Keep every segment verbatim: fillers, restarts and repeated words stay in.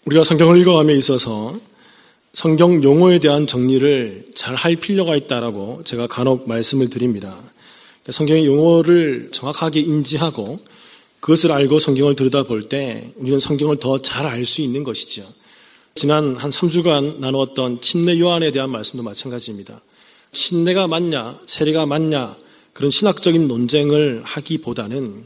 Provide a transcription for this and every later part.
우리가 성경을 읽어감에 있어서 성경 용어에 대한 정리를 잘 할 필요가 있다라고 제가 간혹 말씀을 드립니다. 성경의 용어를 정확하게 인지하고 그것을 알고 성경을 들여다볼 때 우리는 성경을 더 잘 알 수 있는 것이죠. 지난 한 삼 주간 나누었던 침례 요한에 대한 말씀도 마찬가지입니다. 침례가 맞냐, 세례가 맞냐 그런 신학적인 논쟁을 하기보다는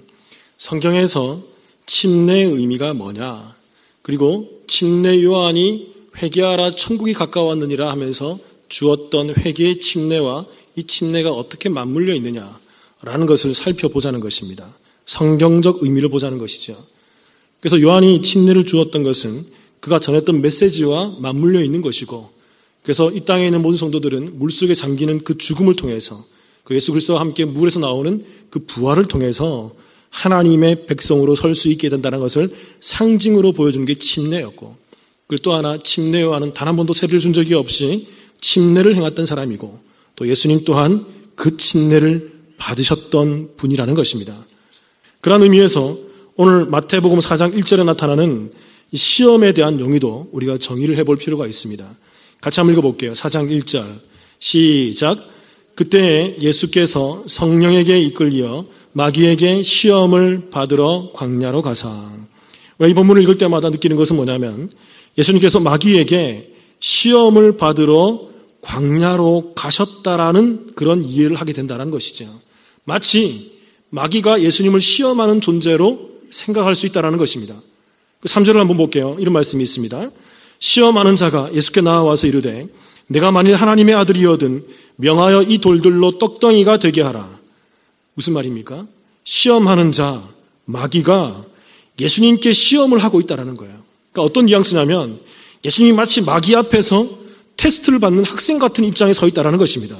성경에서 침례의 의미가 뭐냐, 그리고 침례 요한이 회개하라 천국이 가까웠느니라 하면서 주었던 회개의 침례와 이 침례가 어떻게 맞물려 있느냐라는 것을 살펴보자는 것입니다. 성경적 의미를 보자는 것이죠. 그래서 요한이 침례를 주었던 것은 그가 전했던 메시지와 맞물려 있는 것이고, 그래서 이 땅에 있는 모든 성도들은 물속에 잠기는 그 죽음을 통해서 그 예수 그리스도와 함께 물에서 나오는 그 부활을 통해서 하나님의 백성으로 설 수 있게 된다는 것을 상징으로 보여주는 게 침례였고, 그리고 또 하나 침례 요한은 단 한 번도 세례를 준 적이 없이 침례를 행했던 사람이고, 또 예수님 또한 그 침례를 받으셨던 분이라는 것입니다. 그런 의미에서 오늘 마태복음 사 장 일 절에 나타나는 이 시험에 대한 용의도 우리가 정의를 해볼 필요가 있습니다. 같이 한번 읽어볼게요. 사 장 일 절 시작. 그때 예수께서 성령에게 이끌려 마귀에게 시험을 받으러 광야로 가사. 이 본문을 읽을 때마다 느끼는 것은 뭐냐면 예수님께서 마귀에게 시험을 받으러 광야로 가셨다라는 그런 이해를 하게 된다는 것이죠. 마치 마귀가 예수님을 시험하는 존재로 생각할 수 있다는 것입니다. 삼 절을 한번 볼게요. 이런 말씀이 있습니다. 시험하는 자가 예수께 나와서 이르되 내가 만일 하나님의 아들이어든 명하여 이 돌들로 떡덩이가 되게 하라. 무슨 말입니까? 시험하는 자, 마귀가 예수님께 시험을 하고 있다는 거예요. 그러니까 어떤 뉘앙스냐면 예수님이 마치 마귀 앞에서 테스트를 받는 학생 같은 입장에 서 있다는 것입니다.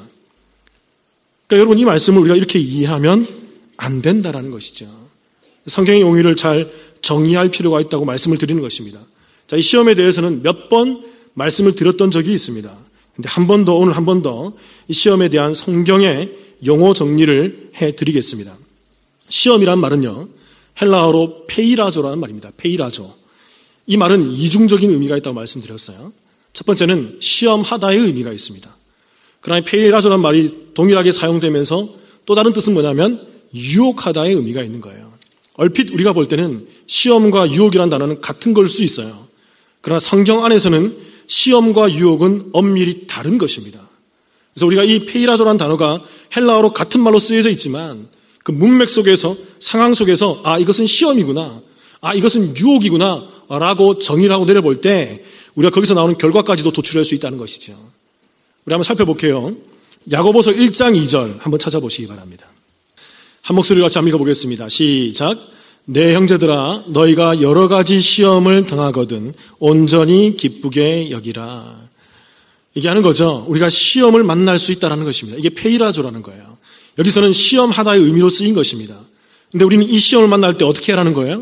그러니까 여러분, 이 말씀을 우리가 이렇게 이해하면 안 된다는 것이죠. 성경의 용의를 잘 정의할 필요가 있다고 말씀을 드리는 것입니다. 자, 이 시험에 대해서는 몇 번 말씀을 드렸던 적이 있습니다. 근데 한 번 더, 오늘 한 번 더 이 시험에 대한 성경의 용어 정리를 해드리겠습니다. 시험이란 말은요, 헬라어로 페이라조라는 말입니다. 페이라조. 이 말은 이중적인 의미가 있다고 말씀드렸어요. 첫 번째는 시험하다의 의미가 있습니다. 그러나 페이라조라는 말이 동일하게 사용되면서 또 다른 뜻은 뭐냐면 유혹하다의 의미가 있는 거예요. 얼핏 우리가 볼 때는 시험과 유혹이라는 단어는 같은 걸 수 있어요. 그러나 성경 안에서는 시험과 유혹은 엄밀히 다른 것입니다. 그래서 우리가 이 페이라조라는 단어가 헬라어로 같은 말로 쓰여져 있지만 그 문맥 속에서, 상황 속에서 아, 이것은 시험이구나, 아, 이것은 유혹이구나 라고 정의를 하고 내려볼 때 우리가 거기서 나오는 결과까지도 도출할 수 있다는 것이죠. 우리 한번 살펴볼게요. 야고보서 일 장 이 절 한번 찾아보시기 바랍니다. 한 목소리로 같이 한번 읽어보겠습니다. 시작. 내 형제들아, 너희가 여러 가지 시험을 당하거든 온전히 기쁘게 여기라. 얘기하는 거죠. 우리가 시험을 만날 수 있다는 것입니다. 이게 페이라조라는 거예요. 여기서는 시험하다의 의미로 쓰인 것입니다. 근데 우리는 이 시험을 만날 때 어떻게 하라는 거예요?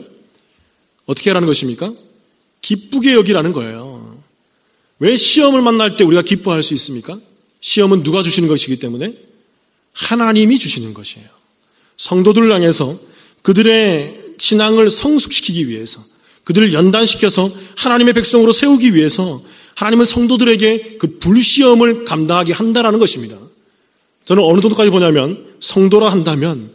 어떻게 하라는 것입니까? 기쁘게 여기라는 거예요. 왜 시험을 만날 때 우리가 기뻐할 수 있습니까? 시험은 누가 주시는 것이기 때문에 하나님이 주시는 것이에요. 성도들을 향해서 그들의 신앙을 성숙시키기 위해서, 그들을 연단시켜서 하나님의 백성으로 세우기 위해서 하나님은 성도들에게 그 불시험을 감당하게 한다는 것입니다. 저는 어느 정도까지 보냐면 성도라 한다면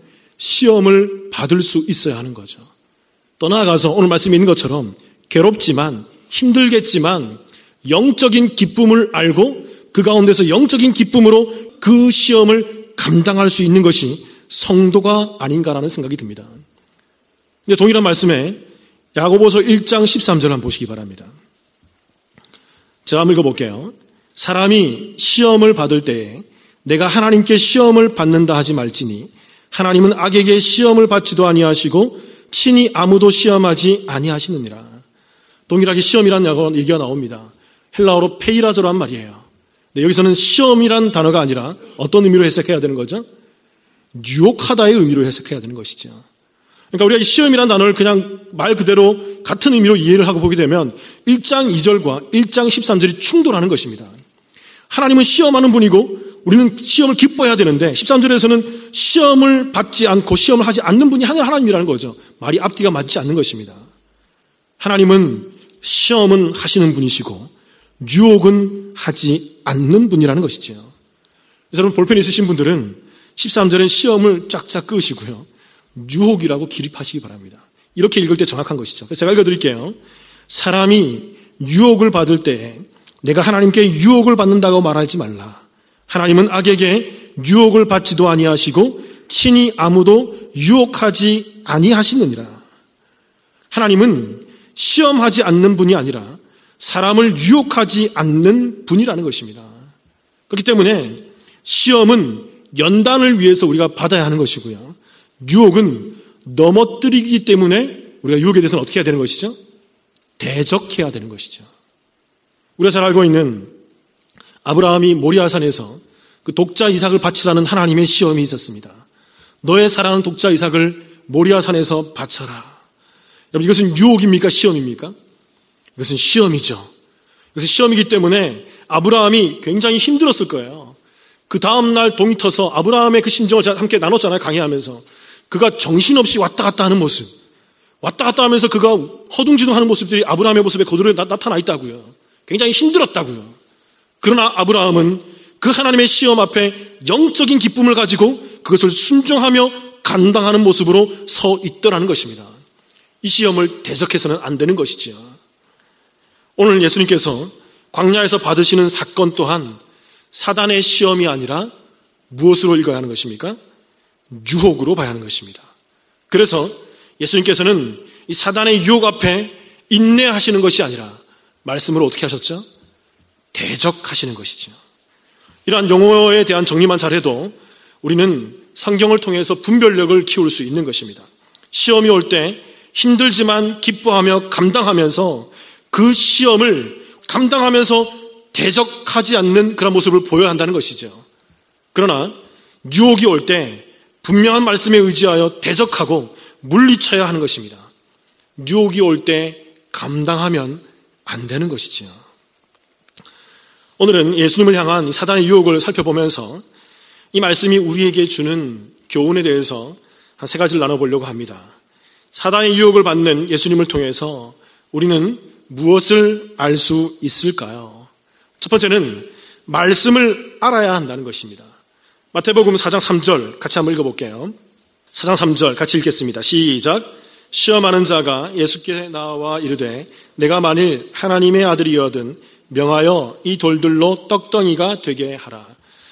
시험을 받을 수 있어야 하는 거죠. 또 나아가서 오늘 말씀에 있는 것처럼 괴롭지만, 힘들겠지만 영적인 기쁨을 알고 그 가운데서 영적인 기쁨으로 그 시험을 감당할 수 있는 것이 성도가 아닌가라는 생각이 듭니다. 근데 동일한 말씀에 야고보서 일 장 십삼 절 한번 보시기 바랍니다. 제가 한번 읽어볼게요. 사람이 시험을 받을 때에 내가 하나님께 시험을 받는다 하지 말지니 하나님은 악에게 시험을 받지도 아니하시고 친히 아무도 시험하지 아니하시느니라. 동일하게 시험이라는 얘기가 나옵니다. 헬라어로 페이라조란 말이에요. 근데 여기서는 시험이란 단어가 아니라 어떤 의미로 해석해야 되는 거죠? 유혹하다의 의미로 해석해야 되는 것이죠. 그러니까 우리가 이 시험이라는 단어를 그냥 말 그대로 같은 의미로 이해를 하고 보게 되면 일 장 이 절과 일 장 십삼 절이 충돌하는 것입니다. 하나님은 시험하는 분이고 우리는 시험을 기뻐해야 되는데 십삼 절에서는 시험을 받지 않고 시험을 하지 않는 분이 하나님이라는 거죠. 말이 앞뒤가 맞지 않는 것입니다. 하나님은 시험은 하시는 분이시고 유혹은 하지 않는 분이라는 것이죠. 여러분 볼펜 있으신 분들은 십삼 절엔 시험을 쫙쫙 끄시고요. 유혹이라고 기립하시기 바랍니다. 이렇게 읽을 때 정확한 것이죠. 그래서 제가 읽어드릴게요. 사람이 유혹을 받을 때 내가 하나님께 유혹을 받는다고 말하지 말라. 하나님은 악에게 유혹을 받지도 아니하시고 친히 아무도 유혹하지 아니하시느니라. 하나님은 시험하지 않는 분이 아니라 사람을 유혹하지 않는 분이라는 것입니다. 그렇기 때문에 시험은 연단을 위해서 우리가 받아야 하는 것이고요. 유혹은 넘어뜨리기 때문에 우리가 유혹에 대해서는 어떻게 해야 되는 것이죠? 대적해야 되는 것이죠. 우리가 잘 알고 있는 아브라함이 모리아산에서 그 독자 이삭을 바치라는 하나님의 시험이 있었습니다. 너의 사랑하는 독자 이삭을 모리아산에서 바쳐라. 여러분 이것은 유혹입니까? 시험입니까? 이것은 시험이죠. 이것은 시험이기 때문에 아브라함이 굉장히 힘들었을 거예요. 그 다음날 동이 터서 아브라함의 그 심정을 함께 나눴잖아요. 강의하면서. 그가 정신없이 왔다 갔다 하는 모습, 왔다 갔다 하면서 그가 허둥지둥하는 모습들이 아브라함의 모습에 그대로 나타나 있다고요. 굉장히 힘들었다고요. 그러나 아브라함은 그 하나님의 시험 앞에 영적인 기쁨을 가지고 그것을 순종하며 감당하는 모습으로 서 있더라는 것입니다. 이 시험을 대적해서는 안 되는 것이지요. 오늘 예수님께서 광야에서 받으시는 사건 또한 사단의 시험이 아니라 무엇으로 읽어야 하는 것입니까? 유혹으로 봐야 하는 것입니다. 그래서 예수님께서는 이 사단의 유혹 앞에 인내하시는 것이 아니라 말씀으로 어떻게 하셨죠? 대적하시는 것이죠. 이러한 용어에 대한 정리만 잘해도 우리는 성경을 통해서 분별력을 키울 수 있는 것입니다. 시험이 올 때 힘들지만 기뻐하며 감당하면서 그 시험을 감당하면서 대적하지 않는 그런 모습을 보여야 한다는 것이죠. 그러나 유혹이 올 때 분명한 말씀에 의지하여 대적하고 물리쳐야 하는 것입니다. 유혹이 올 때 감당하면 안 되는 것이지요. 오늘은 예수님을 향한 사단의 유혹을 살펴보면서 이 말씀이 우리에게 주는 교훈에 대해서 한 세 가지를 나눠보려고 합니다. 사단의 유혹을 받는 예수님을 통해서 우리는 무엇을 알 수 있을까요? 첫 번째는 말씀을 알아야 한다는 것입니다. 마태복음 사 장 삼 절 같이 한번 읽어볼게요. 사 장 삼 절 같이 읽겠습니다. 시작. 시험하는 자가 예수께 나와 이르되 내가 만일 하나님의 아들이여든 명하여 이 돌들로 떡덩이가 되게 하라.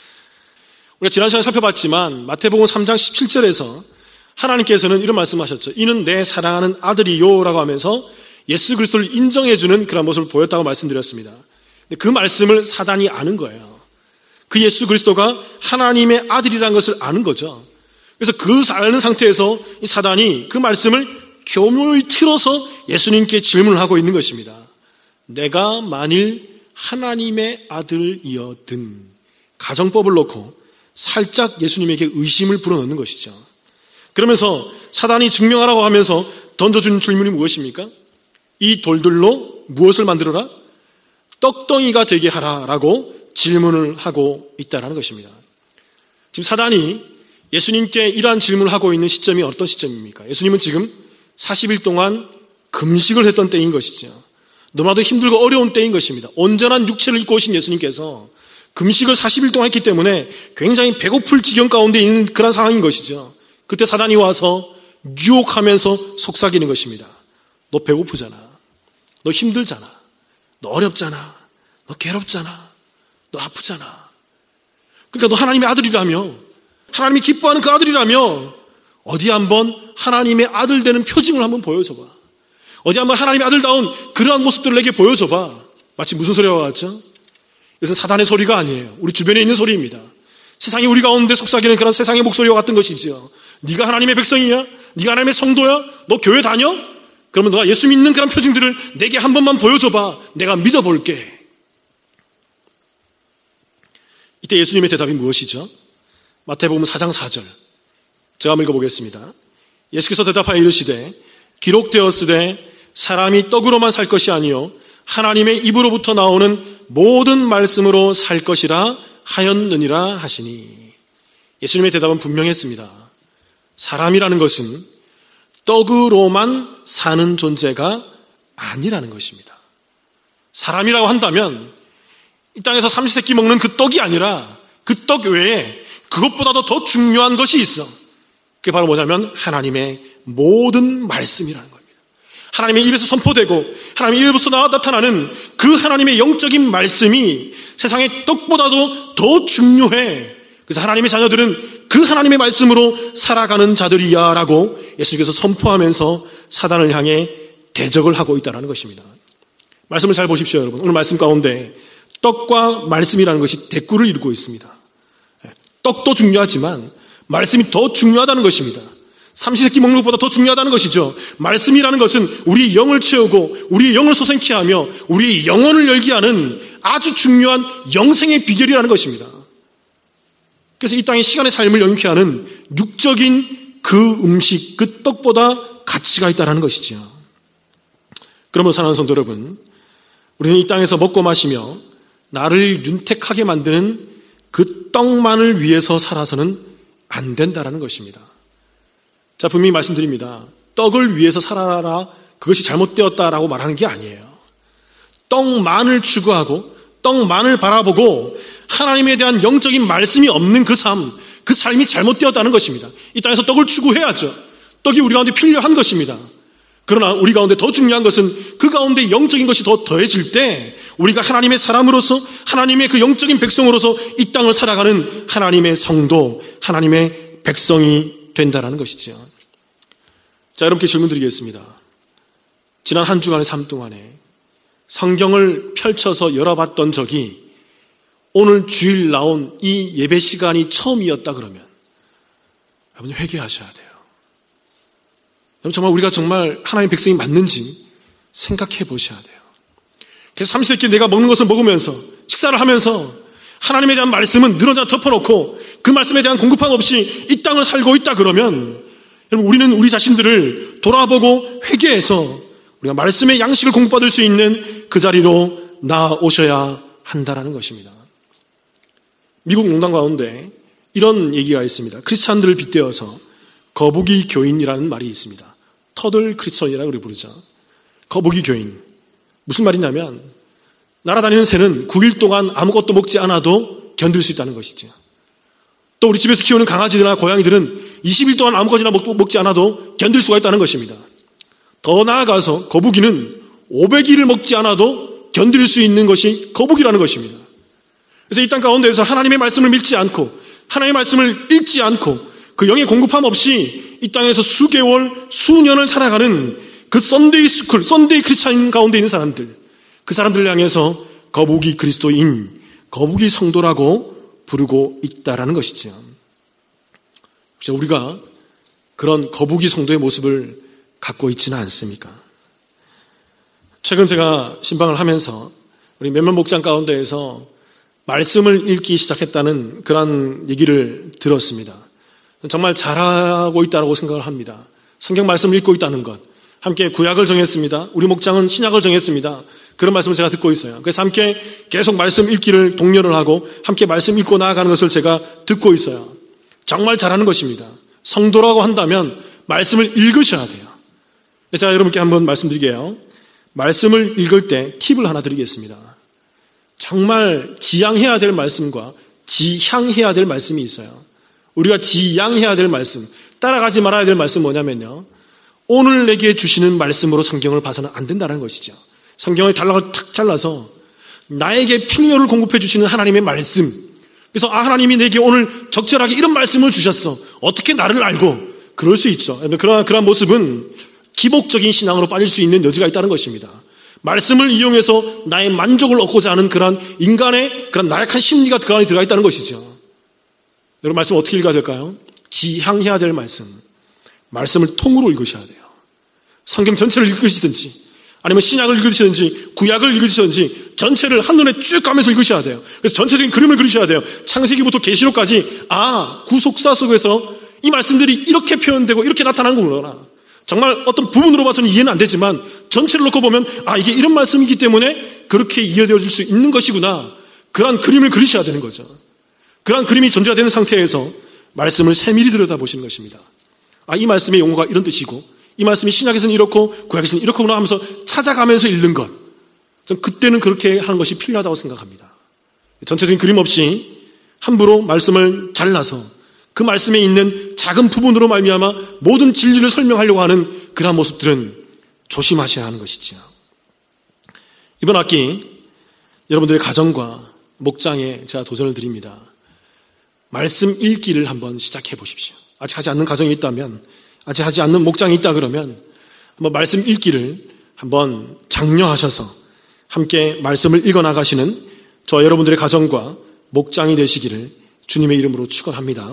우리가 지난 시간에 살펴봤지만 마태복음 삼 장 십칠 절에서 하나님께서는 이런 말씀하셨죠. 이는 내 사랑하는 아들이요 라고 하면서 예수 그리스도를 인정해주는 그런 모습을 보였다고 말씀드렸습니다. 그 말씀을 사단이 아는 거예요. 그 예수 그리스도가 하나님의 아들이라는 것을 아는 거죠. 그래서 그 아는 상태에서 이 사단이 그 말씀을 교묘히 틀어서 예수님께 질문을 하고 있는 것입니다. 내가 만일 하나님의 아들이어든, 가정법을 놓고 살짝 예수님에게 의심을 불어넣는 것이죠. 그러면서 사단이 증명하라고 하면서 던져준 질문이 무엇입니까? 이 돌들로 무엇을 만들어라? 떡덩이가 되게 하라라고 질문을 하고 있다는 것입니다. 지금 사단이 예수님께 이러한 질문을 하고 있는 시점이 어떤 시점입니까? 예수님은 지금 사십 일 동안 금식을 했던 때인 것이죠. 너무나도 힘들고 어려운 때인 것입니다. 온전한 육체를 입고 오신 예수님께서 금식을 사십 일 동안 했기 때문에 굉장히 배고플 지경 가운데 있는 그런 상황인 것이죠. 그때 사단이 와서 유혹하면서 속삭이는 것입니다. 너 배고프잖아. 너 힘들잖아. 너 어렵잖아. 너 괴롭잖아. 너 아프잖아. 그러니까 너 하나님의 아들이라며, 하나님이 기뻐하는 그 아들이라며 어디 한번 하나님의 아들 되는 표징을 한번 보여줘봐. 어디 한번 하나님의 아들다운 그러한 모습들을 내게 보여줘봐. 마치 무슨 소리와 같죠? 이것은 사단의 소리가 아니에요. 우리 주변에 있는 소리입니다. 세상이 우리 가운데 속삭이는 그런 세상의 목소리와 같은 것이죠. 네가 하나님의 백성이야? 네가 하나님의 성도야? 너 교회 다녀? 그러면 너가 예수 믿는 그런 표징들을 내게 한 번만 보여줘봐. 내가 믿어볼게. 이때 예수님의 대답이 무엇이죠? 마태복음 사 장 사 절 제가 한번 읽어보겠습니다. 예수께서 대답하여 이르시되 기록되었으되 사람이 떡으로만 살 것이 아니요 하나님의 입으로부터 나오는 모든 말씀으로 살 것이라 하였느니라 하시니. 예수님의 대답은 분명했습니다. 사람이라는 것은 떡으로만 사는 존재가 아니라는 것입니다. 사람이라고 한다면 이 땅에서 삼시세끼 먹는 그 떡이 아니라 그 떡 외에 그것보다도 더 중요한 것이 있어. 그게 바로 뭐냐면 하나님의 모든 말씀이라는 겁니다. 하나님의 입에서 선포되고 하나님의 입에서 나타나는 그 하나님의 영적인 말씀이 세상의 떡보다도 더 중요해. 그래서 하나님의 자녀들은 그 하나님의 말씀으로 살아가는 자들이야 라고 예수님께서 선포하면서 사단을 향해 대적을 하고 있다는 것입니다. 말씀을 잘 보십시오, 여러분. 오늘 말씀 가운데 떡과 말씀이라는 것이 대꾸를 이루고 있습니다. 떡도 중요하지만 말씀이 더 중요하다는 것입니다. 삼시세끼 먹는 것보다 더 중요하다는 것이죠. 말씀이라는 것은 우리 영을 채우고 우리 영을 소생케 하며 우리 영혼을 열게 하는 아주 중요한 영생의 비결이라는 것입니다. 그래서 이 땅의 시간의 삶을 영위케 하는 육적인 그 음식, 그 떡보다 가치가 있다는 것이죠. 그러므로 사랑하는 성도 여러분, 우리는 이 땅에서 먹고 마시며 나를 윤택하게 만드는 그 떡만을 위해서 살아서는 안 된다는 것입니다. 자, 분명히 말씀드립니다. 떡을 위해서 살아라, 그것이 잘못되었다라고 말하는 게 아니에요. 떡만을 추구하고 떡만을 바라보고 하나님에 대한 영적인 말씀이 없는 그 삶, 그 삶이 잘못되었다는 것입니다. 이 땅에서 떡을 추구해야죠. 떡이 우리 가운데 필요한 것입니다. 그러나 우리 가운데 더 중요한 것은 그 가운데 영적인 것이 더 더해질 때 우리가 하나님의 사람으로서 하나님의 그 영적인 백성으로서 이 땅을 살아가는 하나님의 성도, 하나님의 백성이 된다는 것이죠. 자, 여러분께 질문 드리겠습니다. 지난 한 주간의 삶 동안에 성경을 펼쳐서 열어봤던 적이 오늘 주일 나온 이 예배 시간이 처음이었다 그러면 여러분 회개하셔야 돼요. 여러분 정말 우리가 정말 하나님의 백성이 맞는지 생각해 보셔야 돼요. 그래서 삼시세끼 내가 먹는 것을 먹으면서 식사를 하면서 하나님에 대한 말씀은 늘어져 덮어놓고 그 말씀에 대한 공급함 없이 이 땅을 살고 있다 그러면 여러분 우리는 우리 자신들을 돌아보고 회개해서 우리가 말씀의 양식을 공급받을 수 있는 그 자리로 나아오셔야 한다는 것입니다. 미국 농담 가운데 이런 얘기가 있습니다. 크리스찬들을 빗대어서 거북이 교인이라는 말이 있습니다. 터들 크리스천이라고 우리 부르죠. 거북이 교인. 무슨 말이냐면 날아다니는 새는 구 일 동안 아무것도 먹지 않아도 견딜 수 있다는 것이죠. 또 우리 집에서 키우는 강아지들이나 고양이들은 이십 일 동안 아무것이나 먹지 않아도 견딜 수가 있다는 것입니다. 더 나아가서 거북이는 오백 일을 먹지 않아도 견딜 수 있는 것이 거북이라는 것입니다. 그래서 이 땅 가운데에서 하나님의 말씀을 믿지 않고 하나님의 말씀을 읽지 않고 그 영의 공급함 없이 이 땅에서 수개월, 수년을 살아가는 그 썬데이 스쿨, 썬데이 크리스찬 가운데 있는 사람들, 그 사람들을 향해서 거북이 그리스도인, 거북이 성도라고 부르고 있다라는 것이죠. 혹시 우리가 그런 거북이 성도의 모습을 갖고 있지는 않습니까? 최근 제가 신방을 하면서 우리 몇몇 목장 가운데에서 말씀을 읽기 시작했다는 그런 얘기를 들었습니다. 정말 잘하고 있다고 생각을 합니다. 성경 말씀을 읽고 있다는 것. 함께 구약을 정했습니다. 우리 목장은 신약을 정했습니다. 그런 말씀을 제가 듣고 있어요. 그래서 함께 계속 말씀 읽기를 독려를 하고 함께 말씀 읽고 나아가는 것을 제가 듣고 있어요. 정말 잘하는 것입니다. 성도라고 한다면 말씀을 읽으셔야 돼요. 제가 여러분께 한번 말씀드릴게요. 말씀을 읽을 때 팁을 하나 드리겠습니다. 정말 지향해야 될 말씀과 지향해야 될 말씀이 있어요. 우리가 지향해야 될 말씀, 따라가지 말아야 될 말씀 뭐냐면요. 오늘 내게 주시는 말씀으로 성경을 봐서는 안 된다는 것이죠. 성경을 단락을 탁 잘라서 나에게 필요를 공급해 주시는 하나님의 말씀. 그래서 아 하나님이 내게 오늘 적절하게 이런 말씀을 주셨어. 어떻게 나를 알고? 그럴 수 있죠. 그러나 그런 모습은 기복적인 신앙으로 빠질 수 있는 여지가 있다는 것입니다. 말씀을 이용해서 나의 만족을 얻고자 하는 그런 인간의 그런 나약한 심리가 그 안에 들어가 있다는 것이죠. 여러분 말씀 어떻게 읽어야 될까요? 지향해야 될 말씀. 말씀을 통으로 읽으셔야 돼요. 성경 전체를 읽으시든지 아니면 신약을 읽으시든지 구약을 읽으시든지 전체를 한눈에 쭉 가면서 읽으셔야 돼요. 그래서 전체적인 그림을 그리셔야 돼요. 창세기부터 계시록까지 아 구속사 속에서 이 말씀들이 이렇게 표현되고 이렇게 나타난 거구나. 정말 어떤 부분으로 봐서는 이해는 안 되지만 전체를 놓고 보면 아 이게 이런 말씀이기 때문에 그렇게 이해되어질 수 있는 것이구나. 그런 그림을 그리셔야 되는 거죠. 그런 그림이 전제가 되는 상태에서 말씀을 세밀히 들여다보시는 것입니다. 아, 이 말씀의 용어가 이런 뜻이고 이 말씀이 신약에서는 이렇고 구약에서는 이렇구나 하면서 찾아가면서 읽는 것. 전 그때는 그렇게 하는 것이 필요하다고 생각합니다. 전체적인 그림 없이 함부로 말씀을 잘라서 그 말씀에 있는 작은 부분으로 말미암아 모든 진리를 설명하려고 하는 그러한 모습들은 조심하셔야 하는 것이지요. 이번 학기 여러분들의 가정과 목장에 제가 도전을 드립니다. 말씀 읽기를 한번 시작해 보십시오. 아직 하지 않는 가정이 있다면, 아직 하지 않는 목장이 있다 그러면 한번 말씀 읽기를 한번 장려하셔서 함께 말씀을 읽어나가시는 저 여러분들의 가정과 목장이 되시기를 주님의 이름으로 축원합니다.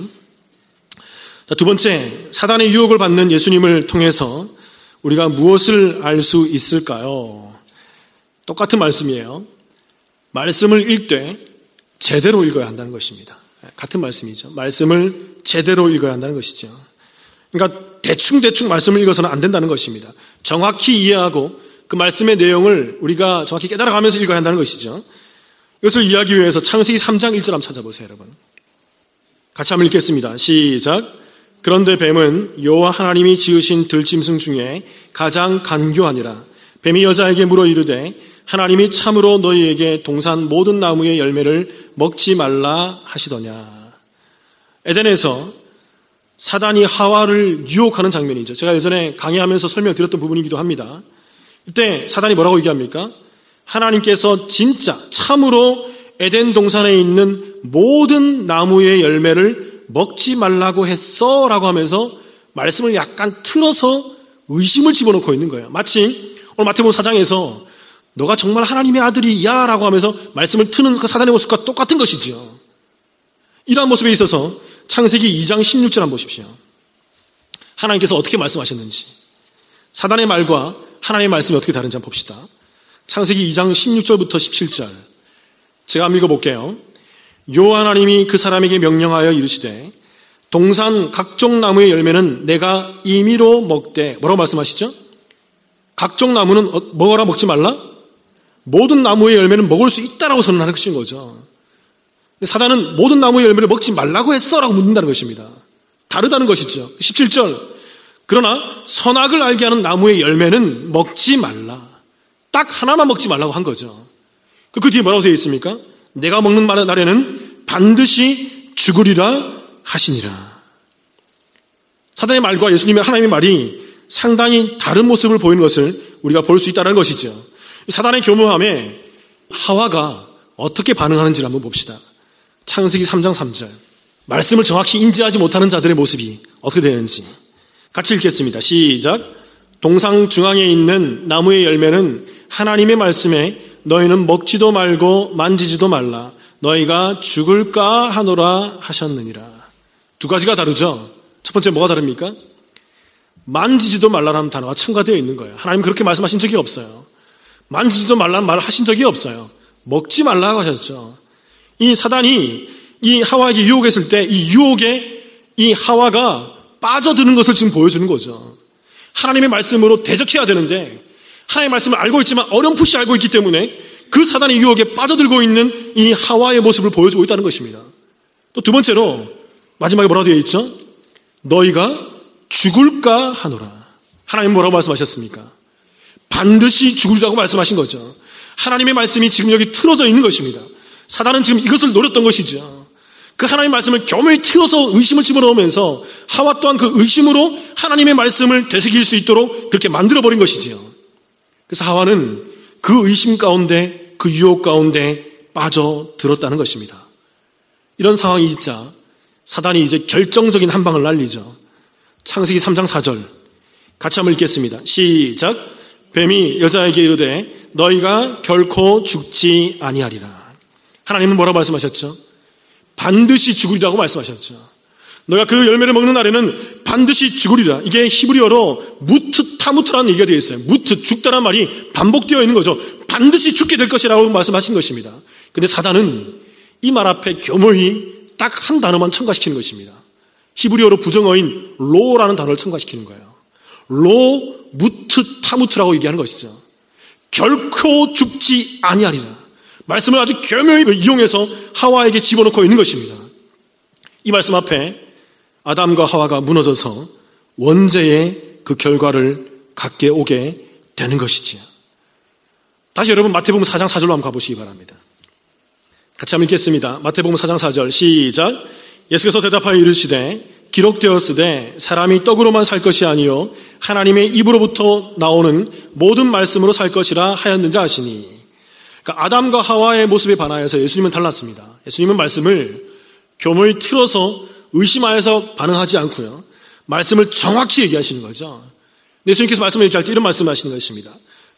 자, 두 번째, 사단의 유혹을 받는 예수님을 통해서 우리가 무엇을 알 수 있을까요? 똑같은 말씀이에요. 말씀을 읽되 제대로 읽어야 한다는 것입니다. 같은 말씀이죠. 말씀을 제대로 읽어야 한다는 것이죠. 그러니까 대충대충 말씀을 읽어서는 안 된다는 것입니다. 정확히 이해하고 그 말씀의 내용을 우리가 정확히 깨달아가면서 읽어야 한다는 것이죠. 이것을 이해하기 위해서 창세기 삼 장 일 절 한번 찾아보세요, 여러분. 같이 한번 읽겠습니다. 시작. 그런데 뱀은 여호와 하나님이 지으신 들짐승 중에 가장 간교하니라. 뱀이 여자에게 물어 이르되 하나님이 참으로 너희에게 동산 모든 나무의 열매를 먹지 말라 하시더냐. 에덴에서 사단이 하와를 유혹하는 장면이죠. 제가 예전에 강의하면서 설명드렸던 부분이기도 합니다. 이때 사단이 뭐라고 얘기합니까? 하나님께서 진짜 참으로 에덴 동산에 있는 모든 나무의 열매를 먹지 말라고 했어 라고 하면서 말씀을 약간 틀어서 의심을 집어넣고 있는 거예요. 마치 오늘 마태복음 사 장에서 너가 정말 하나님의 아들이야 라고 하면서 말씀을 트는 그 사단의 모습과 똑같은 것이지요. 이러한 모습에 있어서 창세기 이 장 십육 절 한번 보십시오. 하나님께서 어떻게 말씀하셨는지, 사단의 말과 하나님의 말씀이 어떻게 다른지 한번 봅시다. 창세기 이 장 십육 절부터 십칠 절 제가 한번 읽어볼게요. 여호와 하나님이 그 사람에게 명령하여 이르시되 동산 각종 나무의 열매는 내가 임의로 먹되, 뭐라고 말씀하시죠? 각종 나무는 먹어라 먹지 말라? 모든 나무의 열매는 먹을 수 있다라고 선언하는 것인 거죠. 사단은 모든 나무의 열매를 먹지 말라고 했어 라고 묻는다는 것입니다. 다르다는 것이죠. 십칠 절 그러나 선악을 알게 하는 나무의 열매는 먹지 말라. 딱 하나만 먹지 말라고 한 거죠. 그 뒤에 뭐라고 되어 있습니까? 내가 먹는 날에는 반드시 죽으리라 하시니라. 사단의 말과 예수님의 하나님의 말이 상당히 다른 모습을 보이는 것을 우리가 볼 수 있다는 것이죠. 사단의 교묘함에 하와가 어떻게 반응하는지를 한번 봅시다. 창세기 삼 장 삼 절 말씀을 정확히 인지하지 못하는 자들의 모습이 어떻게 되는지 같이 읽겠습니다. 시작. 동상 중앙에 있는 나무의 열매는 하나님의 말씀에 너희는 먹지도 말고 만지지도 말라. 너희가 죽을까 하노라 하셨느니라. 두 가지가 다르죠. 첫 번째 뭐가 다릅니까? 만지지도 말라라는 단어가 첨가되어 있는 거예요. 하나님 그렇게 말씀하신 적이 없어요. 만지지도 말라는 말을 하신 적이 없어요. 먹지 말라고 하셨죠. 이 사단이 이 하와에게 유혹했을 때 이 유혹에 이 하와가 빠져드는 것을 지금 보여주는 거죠. 하나님의 말씀으로 대적해야 되는데 하나님의 말씀을 알고 있지만 어렴풋이 알고 있기 때문에 그 사단의 유혹에 빠져들고 있는 이 하와의 모습을 보여주고 있다는 것입니다. 또 두 번째로 마지막에 뭐라고 되어 있죠? 너희가 죽을까 하노라. 하나님 뭐라고 말씀하셨습니까? 반드시 죽으리라고 말씀하신 거죠. 하나님의 말씀이 지금 여기 틀어져 있는 것입니다. 사단은 지금 이것을 노렸던 것이죠. 그 하나님의 말씀을 교묘히 틀어서 의심을 집어넣으면서 하와 또한 그 의심으로 하나님의 말씀을 되새길 수 있도록 그렇게 만들어버린 것이지요. 그래서 하와는 그 의심 가운데, 그 유혹 가운데 빠져들었다는 것입니다. 이런 상황이 있자 사단이 이제 결정적인 한 방을 날리죠. 창세기 삼 장 사 절 같이 한번 읽겠습니다. 시작. 뱀이 여자에게 이르되 너희가 결코 죽지 아니하리라. 하나님은 뭐라고 말씀하셨죠? 반드시 죽으리라고 말씀하셨죠. 너희가 그 열매를 먹는 날에는 반드시 죽으리라. 이게 히브리어로 무트 타무트라는 얘기가 되어 있어요. 무트, 죽다란 말이 반복되어 있는 거죠. 반드시 죽게 될 것이라고 말씀하신 것입니다. 그런데 사단은 이 말 앞에 교묘히 딱 한 단어만 첨가시키는 것입니다. 히브리어로 부정어인 로라는 단어를 첨가시키는 거예요. 로, 무트, 타무트라고 얘기하는 것이죠. 결코 죽지 아니하리라. 말씀을 아주 교묘히 이용해서 하와에게 집어넣고 있는 것입니다. 이 말씀 앞에 아담과 하와가 무너져서 원죄의 그 결과를 갖게 오게 되는 것이지요. 다시 여러분 마태복음 사 장 사 절로 한번 가보시기 바랍니다. 같이 한번 읽겠습니다. 마태복음 사 장 사 절 시작. 예수께서 대답하여 이르시되 기록되었으되 사람이 떡으로만 살 것이 아니요 하나님의 입으로부터 나오는 모든 말씀으로 살 것이라 하였는지 아시니. 그러니까 아담과 하와의 모습에 반하여서 예수님은 달랐습니다. 예수님은 말씀을 교묘히 틀어서 의심하여서 반응하지 않고요, 말씀을 정확히 얘기하시는 거죠. 예수님께서 말씀을 얘기할 때 이런 말씀을 하시는 것입니다.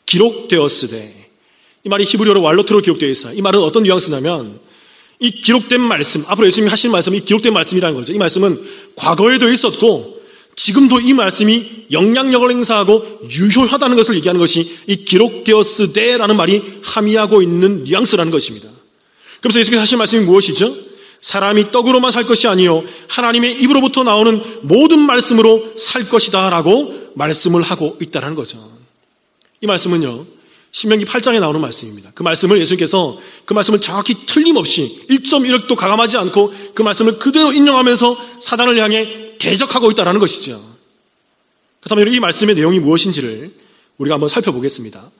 기록되었으되. 이 말이 히브리어로 왈로트로 기록되어 있어요. 이 말은 어떤 뉘앙스냐면 이 기록된 말씀, 앞으로 예수님이 하시는 말씀은 이 기록된 말씀이라는 거죠. 이 말씀은 과거에도 있었고 지금도 이 말씀이 영향력을 행사하고 유효하다는 것을 얘기하는 것이 이 기록되었으되라는 말이 함의하고 있는 뉘앙스라는 것입니다. 그래서 예수께서 하신 말씀이 무엇이죠? 사람이 떡으로만 살 것이 아니요 하나님의 입으로부터 나오는 모든 말씀으로 살 것이다 라고 말씀을 하고 있다는 거죠. 이 말씀은요, 신명기 팔 장에 나오는 말씀입니다. 그 말씀을 예수님께서 그 말씀을 정확히 틀림없이 일 점 일 획도 가감하지 않고 그 말씀을 그대로 인용하면서 사단을 향해 대적하고 있다는 것이죠. 그렇다면 이 말씀의 내용이 무엇인지를 우리가 한번 살펴보겠습니다.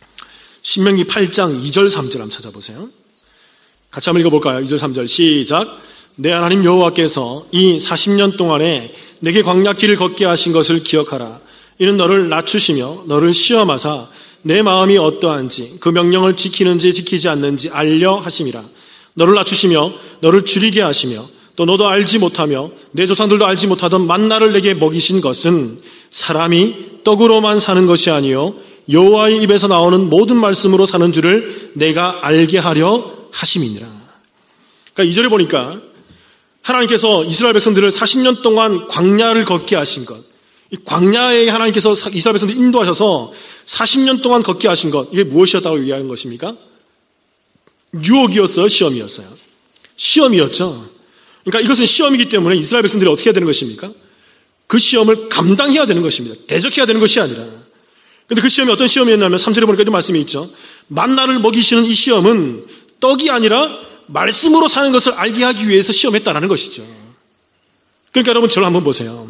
신명기 팔 장 이 절 삼 절 한번 찾아보세요. 같이 한번 읽어볼까요? 이 절 삼 절 시작. 내 하나님 여호와께서 이 사십 년 동안에 내게 광야길을 걷게 하신 것을 기억하라. 이는 너를 낮추시며 너를 시험하사 내 마음이 어떠한지 그 명령을 지키는지 지키지 않는지 알려 하심이라. 너를 낮추시며 너를 줄이게 하시며 또 너도 알지 못하며 내 조상들도 알지 못하던 만나를 내게 먹이신 것은 사람이 떡으로만 사는 것이 아니요 여호와의 입에서 나오는 모든 말씀으로 사는 줄을 내가 알게 하려 하심이니라. 그러니까 이 절에 보니까 하나님께서 이스라엘 백성들을 사십 년 동안 광야를 걷게 하신 것, 이 광야에 하나님께서 이스라엘 백성들을 인도하셔서 사십 년 동안 걷게 하신 것, 이게 무엇이었다고 얘기하는 것입니까? 유혹이었어요? 시험이었어요? 시험이었죠. 그러니까 이것은 시험이기 때문에 이스라엘 백성들이 어떻게 해야 되는 것입니까? 그 시험을 감당해야 되는 것입니다. 대적해야 되는 것이 아니라. 그런데 그 시험이 어떤 시험이었냐면 삼 절에 보니까 이런 말씀이 있죠. 만나를 먹이시는 이 시험은 떡이 아니라 말씀으로 사는 것을 알게 하기 위해서 시험했다라는 것이죠. 그러니까 여러분 저를 한번 보세요.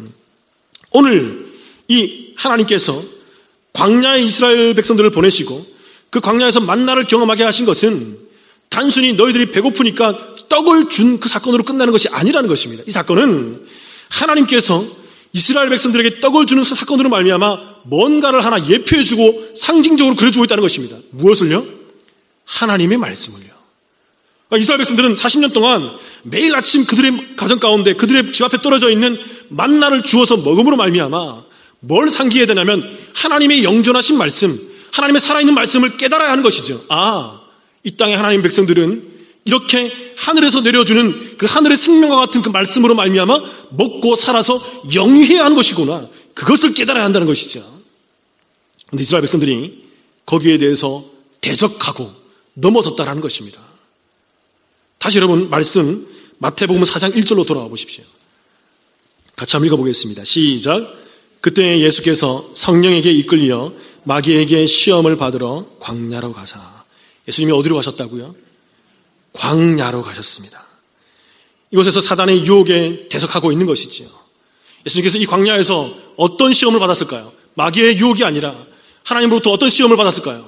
오늘 이 하나님께서 광야에 이스라엘 백성들을 보내시고 그 광야에서 만나를 경험하게 하신 것은 단순히 너희들이 배고프니까 떡을 준 그 사건으로 끝나는 것이 아니라는 것입니다. 이 사건은 하나님께서 이스라엘 백성들에게 떡을 주는 그 사건으로 말미암아 뭔가를 하나 예표해주고 상징적으로 그려주고 있다는 것입니다. 무엇을요? 하나님의 말씀을요. 이스라엘 백성들은 사십 년 동안 매일 아침 그들의 가정 가운데 그들의 집 앞에 떨어져 있는 만나를 주어서 먹음으로 말미암아 뭘 상기해야 되냐면 하나님의 영존하신 말씀, 하나님의 살아있는 말씀을 깨달아야 하는 것이죠. 아, 이 땅의 하나님 백성들은 이렇게 하늘에서 내려주는 그 하늘의 생명과 같은 그 말씀으로 말미암아 먹고 살아서 영위해야 하는 것이구나. 그것을 깨달아야 한다는 것이죠. 그런데 이스라엘 백성들이 거기에 대해서 대적하고 넘어섰다는 것입니다. 다시 여러분 말씀 마태복음 사 장 일 절로 돌아와 보십시오. 같이 한번 읽어보겠습니다. 시작. 그때 예수께서 성령에게 이끌려 마귀에게 시험을 받으러 광야로 가사. 예수님이 어디로 가셨다고요? 광야로 가셨습니다. 이곳에서 사단의 유혹에 대적하고 있는 것이지요. 예수님께서 이 광야에서 어떤 시험을 받았을까요? 마귀의 유혹이 아니라 하나님으로부터 어떤 시험을 받았을까요?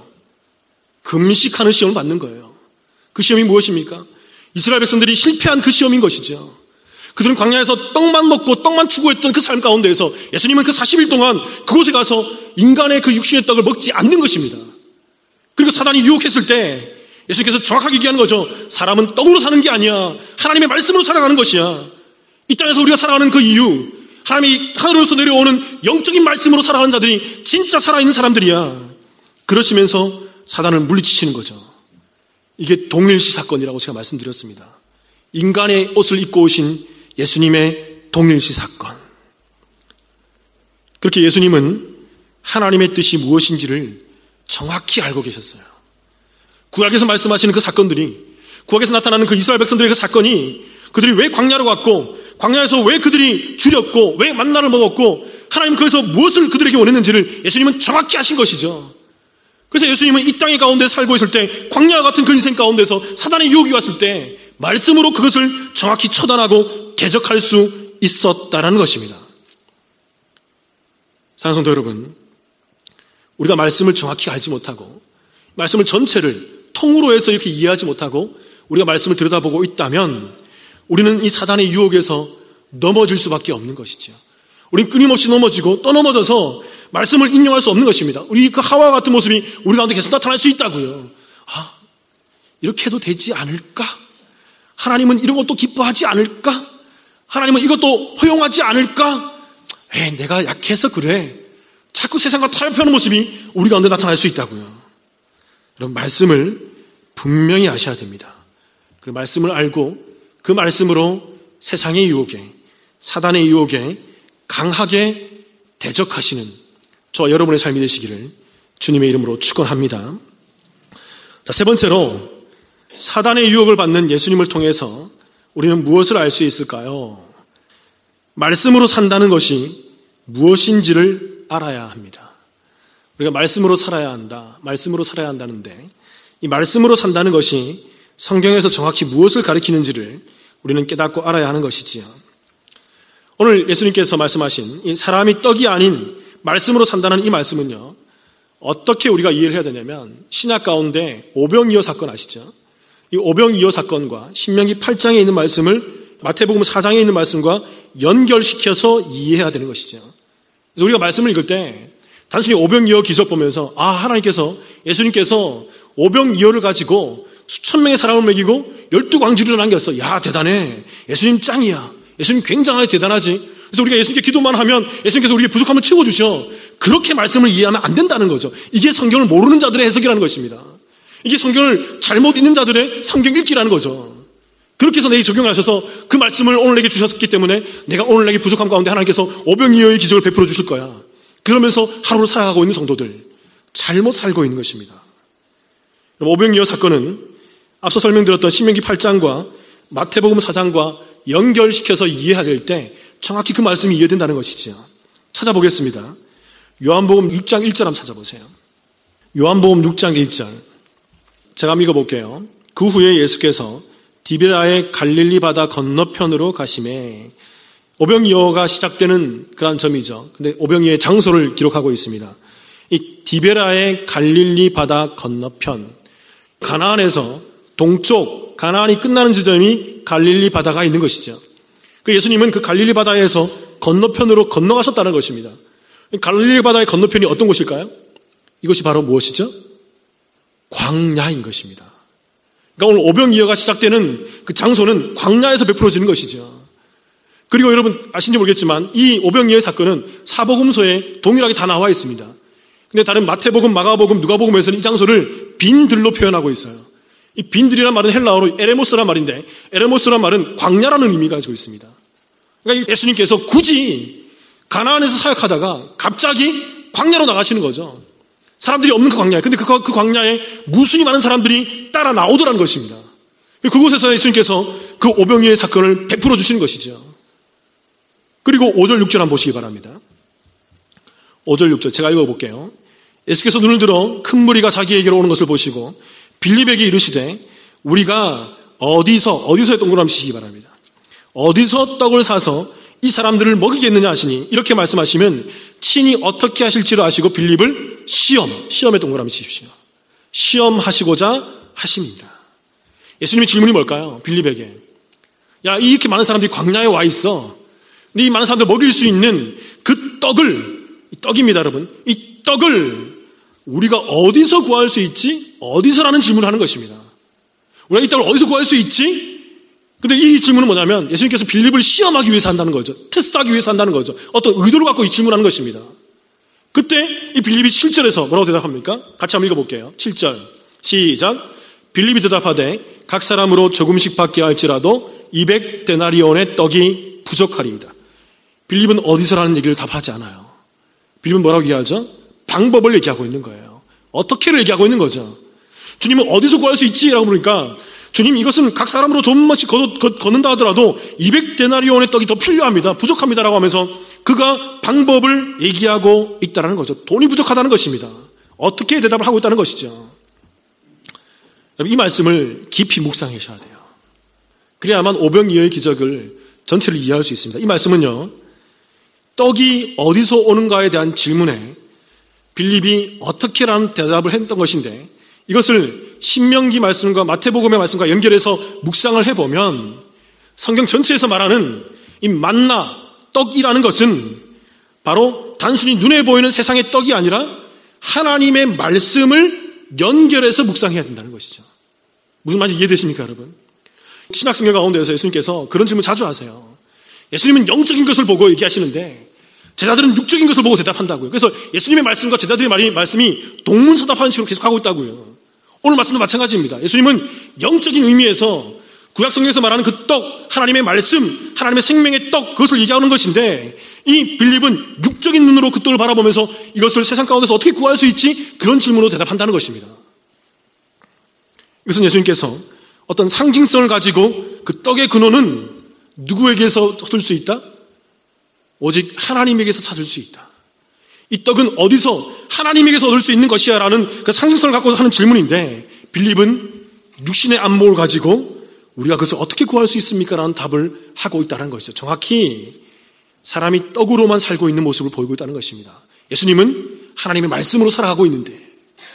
금식하는 시험을 받는 거예요. 그 시험이 무엇입니까? 이스라엘 백성들이 실패한 그 시험인 것이죠. 그들은 광야에서 떡만 먹고 떡만 추구했던 그 삶 가운데에서 예수님은 그 사십 일 동안 그곳에 가서 인간의 그 육신의 떡을 먹지 않는 것입니다. 그리고 사단이 유혹했을 때 예수님께서 정확하게 얘기하는 거죠. 사람은 떡으로 사는 게 아니야. 하나님의 말씀으로 살아가는 것이야. 이 땅에서 우리가 살아가는 그 이유, 하나님이 하늘에서 내려오는 영적인 말씀으로 살아가는 자들이 진짜 살아있는 사람들이야. 그러시면서 사단을 물리치시는 거죠. 이게 동일시 사건이라고 제가 말씀드렸습니다. 인간의 옷을 입고 오신 예수님의 동일시 사건. 그렇게 예수님은 하나님의 뜻이 무엇인지를 정확히 알고 계셨어요. 구약에서 말씀하시는 그 사건들이, 구약에서 나타나는 그 이스라엘 백성들의 그 사건이 그들이 왜 광야로 갔고 광야에서 왜 그들이 줄였고 왜 만나를 먹었고 하나님 그래서 무엇을 그들에게 원했는지를 예수님은 정확히 아신 것이죠. 그래서 예수님은 이 땅의 가운데 살고 있을 때 광야와 같은 그 인생 가운데서 사단의 유혹이 왔을 때 말씀으로 그것을 정확히 처단하고 대적할 수 있었다라는 것입니다. 사랑하는 성도 여러분, 우리가 말씀을 정확히 알지 못하고 말씀을 전체를 통으로 해서 이렇게 이해하지 못하고 우리가 말씀을 들여다보고 있다면 우리는 이 사단의 유혹에서 넘어질 수밖에 없는 것이죠. 우리는 끊임없이 넘어지고 또 넘어져서 말씀을 인용할 수 없는 것입니다. 우리 그 하와 같은 모습이 우리 가운데 계속 나타날 수 있다고요. 아, 이렇게 해도 되지 않을까? 하나님은 이런 것도 기뻐하지 않을까? 하나님은 이것도 허용하지 않을까? 에이, 내가 약해서 그래. 자꾸 세상과 타협하는 모습이 우리 가운데 나타날 수 있다고요. 여러분, 말씀을 분명히 아셔야 됩니다. 그 말씀을 알고 그 말씀으로 세상의 유혹에, 사단의 유혹에 강하게 대적하시는 저와 여러분의 삶이 되시기를 주님의 이름으로 축원합니다. 자, 세 번째로 사단의 유혹을 받는 예수님을 통해서 우리는 무엇을 알 수 있을까요? 말씀으로 산다는 것이 무엇인지를 알아야 합니다. 우리가 말씀으로 살아야 한다, 말씀으로 살아야 한다는데 이 말씀으로 산다는 것이 성경에서 정확히 무엇을 가리키는지를 우리는 깨닫고 알아야 하는 것이지요. 오늘 예수님께서 말씀하신 이 사람이 떡이 아닌 말씀으로 산다는 이 말씀은요, 어떻게 우리가 이해를 해야 되냐면 신약 가운데 오병이어 사건 아시죠? 이 오병이어 사건과 신명기 팔 장에 있는 말씀을 마태복음 사 장에 있는 말씀과 연결시켜서 이해해야 되는 것이죠. 그래서 우리가 말씀을 읽을 때 단순히 오병이어 기적 보면서 아, 하나님께서, 예수님께서 오병이어를 가지고 수천 명의 사람을 먹이고 열두 광주리를 남겼어. 야, 대단해. 예수님 짱이야. 예수님 굉장하게 대단하지. 그래서 우리가 예수님께 기도만 하면 예수님께서 우리의 부족함을 채워주셔. 그렇게 말씀을 이해하면 안 된다는 거죠. 이게 성경을 모르는 자들의 해석이라는 것입니다. 이게 성경을 잘못 읽는 자들의 성경 읽기라는 거죠. 그렇게 해서 내게 적용하셔서 그 말씀을 오늘 내게 주셨기 때문에 내가 오늘 내게 부족함 가운데 하나님께서 오병이어의 기적을 베풀어 주실 거야. 그러면서 하루를 살아가고 있는 성도들, 잘못 살고 있는 것입니다. 오병이어 사건은 앞서 설명드렸던 신명기 팔 장과 마태복음 사 장과 연결시켜서 이해해야 될 때 정확히 그 말씀이 이해된다는 것이지요. 찾아보겠습니다. 요한복음 육 장 일 절 한번 찾아보세요. 요한복음 육 장 일 절. 제가 한번 읽어볼게요. 그 후에 예수께서 디베라의 갈릴리 바다 건너편으로 가시매. 오병이어가 시작되는 그런 점이죠. 근데 오병이어의 장소를 기록하고 있습니다. 이 디베라의 갈릴리 바다 건너편, 가나안에서 동쪽, 가나안이 끝나는 지점이 갈릴리 바다가 있는 것이죠. 그 예수님은 그 갈릴리 바다에서 건너편으로 건너가셨다는 것입니다. 갈릴리 바다의 건너편이 어떤 곳일까요? 이것이 바로 무엇이죠? 광야인 것입니다. 그러니까 오늘 오병이어가 시작되는 그 장소는 광야에서 베풀어지는 것이죠. 그리고 여러분 아신지 모르겠지만 이 오병이어의 사건은 사복음서에 동일하게 다 나와 있습니다. 근데 다른 마태복음, 마가복음, 누가복음에서는 이 장소를 빈들로 표현하고 있어요. 이 빈들이란 말은 헬라어로 에레모스란 말인데 에레모스란 말은 광야라는 의미가 가지고 있습니다. 그러니까 예수님께서 굳이 가나안에서 사역하다가 갑자기 광야로 나가시는 거죠. 사람들이 없는 그 광야에. 근데 그, 그 광야에 무수히 많은 사람들이 따라 나오더라는 것입니다. 그곳에서 예수님께서 그 오병이어의 사건을 베풀어 주시는 것이죠. 그리고 오 절 육 절 한번 보시기 바랍니다. 오 절 육 절 제가 읽어볼게요. 예수께서 눈을 들어 큰 무리가 자기에게로 오는 것을 보시고 빌립에게 이르시되 우리가 어디서 어디서의 동그라미 치시기 바랍니다. 어디서 떡을 사서 이 사람들을 먹이겠느냐 하시니 이렇게 말씀하시면 친히 어떻게 하실지를 아시고 빌립을 시험, 시험에 동그라미 치십시오. 시험하시고자 하십니다. 예수님의 질문이 뭘까요? 빌립에게. 야, 이렇게 많은 사람들이 광야에 와 있어. 근데 이 많은 사람들 먹일 수 있는 그 떡을, 이 떡입니다, 여러분. 이 떡을 우리가 어디서 구할 수 있지? 어디서라는 질문을 하는 것입니다. 우리가 이 떡을 어디서 구할 수 있지? 근데 이 질문은 뭐냐면 예수님께서 빌립을 시험하기 위해서 한다는 거죠. 테스트하기 위해서 한다는 거죠. 어떤 의도를 갖고 이 질문하는 것입니다. 그때 이 빌립이 칠 절에서 뭐라고 대답합니까? 같이 한번 읽어볼게요. 칠 절 시작. 빌립이 대답하되 각 사람으로 조금씩 받게 할지라도 이백 데나리온의 떡이 부족하리이다. 빌립은 어디서라는 얘기를 답하지 않아요. 빌립은 뭐라고 얘기하죠? 방법을 얘기하고 있는 거예요. 어떻게를 얘기하고 있는 거죠. 주님은 어디서 구할 수 있지? 라고 그러니까 주님 이것은 각 사람으로 조금씩 걷는다 하더라도 이백 데나리온의 떡이 더 필요합니다. 부족합니다라고 하면서 그가 방법을 얘기하고 있다는 거죠. 돈이 부족하다는 것입니다. 어떻게 대답을 하고 있다는 것이죠. 이 말씀을 깊이 묵상하셔야 돼요. 그래야만 오병이어의 기적을 전체를 이해할 수 있습니다. 이 말씀은요, 떡이 어디서 오는가에 대한 질문에 빌립이 어떻게라는 대답을 했던 것인데 이것을 신명기 말씀과 마태복음의 말씀과 연결해서 묵상을 해보면 성경 전체에서 말하는 이 만나, 떡이라는 것은 바로 단순히 눈에 보이는 세상의 떡이 아니라 하나님의 말씀을 연결해서 묵상해야 된다는 것이죠. 무슨 말인지 이해되십니까, 여러분? 신약성경 가운데서 예수님께서 그런 질문 자주 하세요. 예수님은 영적인 것을 보고 얘기하시는데 제자들은 육적인 것을 보고 대답한다고요. 그래서 예수님의 말씀과 제자들의 말이, 말씀이 동문서답하는 식으로 계속 하고 있다고요. 오늘 말씀도 마찬가지입니다. 예수님은 영적인 의미에서 구약성경에서 말하는 그 떡, 하나님의 말씀, 하나님의 생명의 떡, 그것을 얘기하는 것인데 이 빌립은 육적인 눈으로 그 떡을 바라보면서 이것을 세상 가운데서 어떻게 구할 수 있지? 그런 질문으로 대답한다는 것입니다. 이것은 예수님께서 어떤 상징성을 가지고 그 떡의 근원은 누구에게서 얻을 수 있다? 오직 하나님에게서 찾을 수 있다. 이 떡은 어디서 하나님에게서 얻을 수 있는 것이야 라는 그 상징성을 갖고 하는 질문인데 빌립은 육신의 안목을 가지고 우리가 그것을 어떻게 구할 수 있습니까? 라는 답을 하고 있다는 것이죠. 정확히 사람이 떡으로만 살고 있는 모습을 보이고 있다는 것입니다. 예수님은 하나님의 말씀으로 살아가고 있는데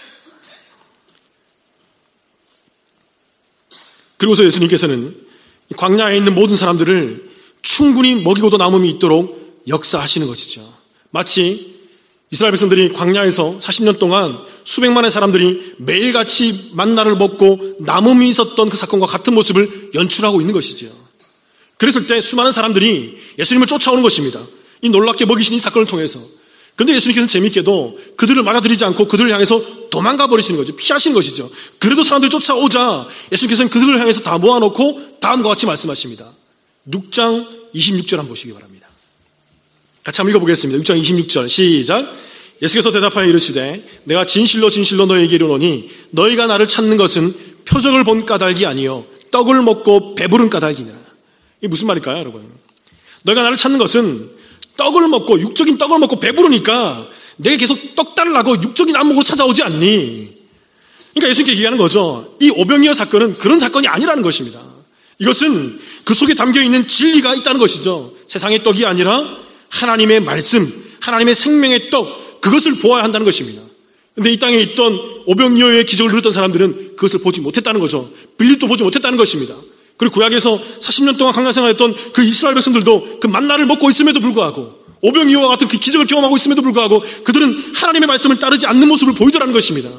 그리고서 예수님께서는 광야에 있는 모든 사람들을 충분히 먹이고도 남음이 있도록 역사하시는 것이죠. 마치 이스라엘 백성들이 광야에서 사십 년 동안 수백만의 사람들이 매일같이 만나를 먹고 남음이 있었던 그 사건과 같은 모습을 연출하고 있는 것이죠. 그랬을 때 수많은 사람들이 예수님을 쫓아오는 것입니다. 이 놀랍게 먹이신 이 사건을 통해서. 그런데 예수님께서는 재미있게도 그들을 맞아들이지 않고 그들을 향해서 도망가 버리시는 거죠. 피하시는 것이죠. 그래도 사람들이 쫓아오자 예수님께서는 그들을 향해서 다 모아놓고 다음과 같이 말씀하십니다. 육 장 이십육 절 한번 보시기 바랍니다. 같이 한번 읽어보겠습니다. 육 장 이십육 절 시작. 예수께서 대답하여 이르시되 내가 진실로 진실로 너희에게 이르노니 너희가 나를 찾는 것은 표적을 본 까닭이 아니요 떡을 먹고 배부른 까닭이니라. 이게 무슨 말일까요, 여러분? 너희가 나를 찾는 것은 떡을 먹고 육적인 떡을 먹고 배부르니까 내가 계속 떡 달라고 육적인 안목으로 찾아오지 않니? 그러니까 예수님께 얘기하는 거죠. 이 오병이어 사건은 그런 사건이 아니라는 것입니다. 이것은 그 속에 담겨있는 진리가 있다는 것이죠. 세상의 떡이 아니라 하나님의 말씀, 하나님의 생명의 떡, 그것을 보아야 한다는 것입니다. 그런데 이 땅에 있던 오병이어의 기적을 누렸던 사람들은 그것을 보지 못했다는 거죠. 빌립도 보지 못했다는 것입니다. 그리고 구약에서 사십 년 동안 광야 생활했던 그 이스라엘 백성들도 그 만나를 먹고 있음에도 불구하고 오병이어와 같은 그 기적을 경험하고 있음에도 불구하고 그들은 하나님의 말씀을 따르지 않는 모습을 보이더라는 것입니다.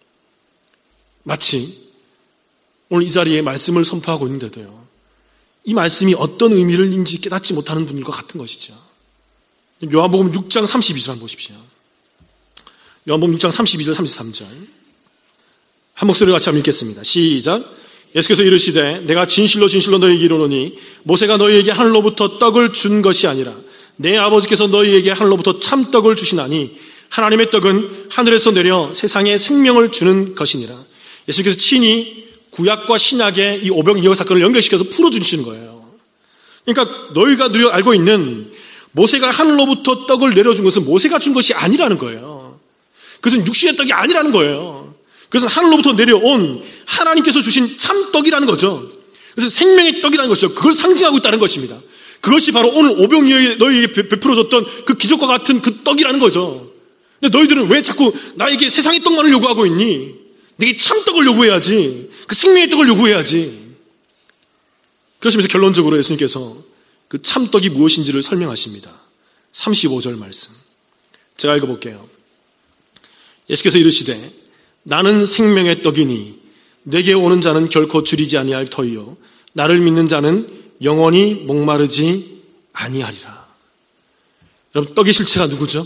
마치 오늘 이 자리에 말씀을 선포하고 있는데도요, 이 말씀이 어떤 의미를인지 깨닫지 못하는 분들과 같은 것이죠. 요한복음 육 장 삼십이 절 한번 보십시오. 요한복음 육 장 삼십이 절 삼십삼 절 한 목소리로 같이 한번 읽겠습니다. 시작. 예수께서 이르시되 내가 진실로 진실로 너희에게 이르노니 모세가 너희에게 하늘로부터 떡을 준 것이 아니라 내 아버지께서 너희에게 하늘로부터 참떡을 주시나니 하나님의 떡은 하늘에서 내려 세상에 생명을 주는 것이니라. 예수께서 친히 구약과 신약의 이 오병이어 사건을 연결시켜서 풀어주시는 거예요. 그러니까 너희가 알고 있는 모세가 하늘로부터 떡을 내려준 것은 모세가 준 것이 아니라는 거예요. 그것은 육신의 떡이 아니라는 거예요. 그것은 하늘로부터 내려온 하나님께서 주신 참떡이라는 거죠. 그래서 생명의 떡이라는 것이죠. 그걸 상징하고 있다는 것입니다. 그것이 바로 오늘 오병이어에 너희에게 베풀어졌던 그 기적과 같은 그 떡이라는 거죠. 근데 너희들은 왜 자꾸 나에게 세상의 떡만을 요구하고 있니? 내게 참떡을 요구해야지. 그 생명의 떡을 요구해야지. 그러시면서 결론적으로 예수님께서 그 참떡이 무엇인지를 설명하십니다. 삼십오 절 말씀. 제가 읽어볼게요. 예수께서 이르시되 나는 생명의 떡이니 내게 오는 자는 결코 줄이지 아니할 터이요 나를 믿는 자는 영원히 목마르지 아니하리라. 여러분, 떡의 실체가 누구죠?